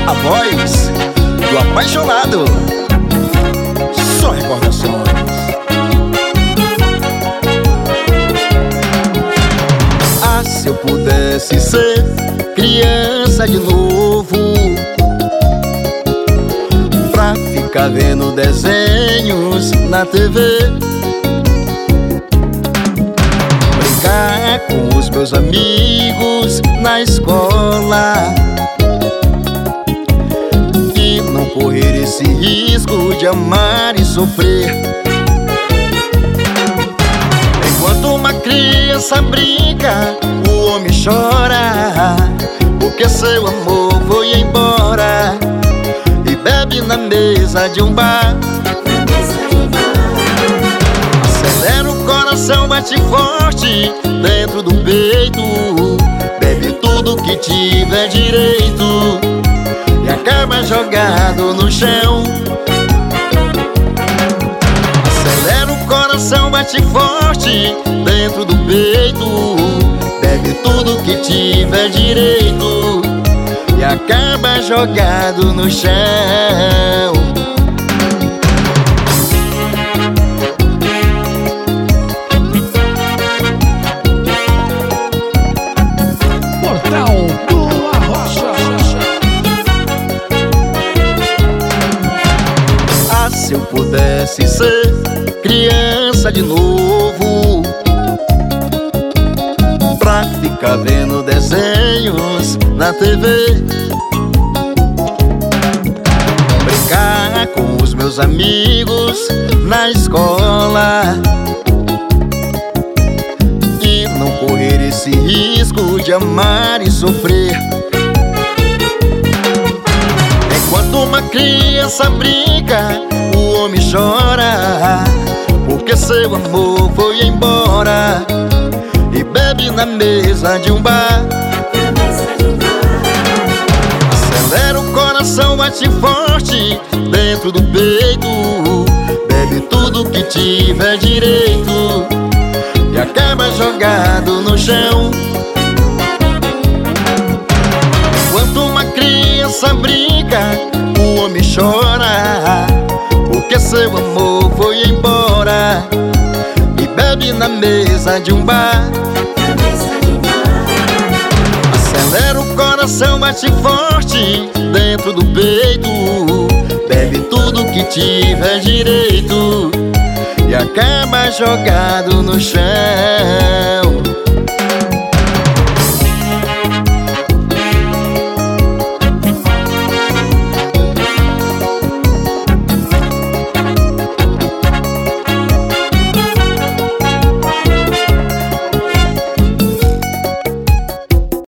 A voz do apaixonado. Só recordações. Ah, se eu pudesse ser criança de novo, pra ficar vendo desenhos na TV, brincar com os meus amigos na escola e não correr esse risco de amar e sofrer. Enquanto uma criança brinca, o homem chora, porque seu amor foi embora e bebe na mesa de um bar. Acelera o coração, bate forte dentro do peito, bebe tudo que tiver direito e acaba jogado no chão. Acelera o coração, bate forte dentro do peito, bebe tudo que tiver direito e acaba jogado no chão. Portal do Arrocha. Ah, se eu pudesse ser criança de novo, pra ficar vendo desenhos na TV, brincar com os meus amigos na escola e não correr esse risco de amar e sofrer. Enquanto uma criança brinca, o homem chora, porque seu amor foi embora e bebe na mesa de um bar. Acelera o coração, bate forte dentro do peito, bebe tudo que tiver direito e acaba jogado no chão. Enquanto uma criança brinca, o homem chora, porque seu amor foi embora e bebe na mesa de um bar. Acelera o coração, bate forte dentro do peito, bebe tudo que tiver direito e acaba jogado no chão.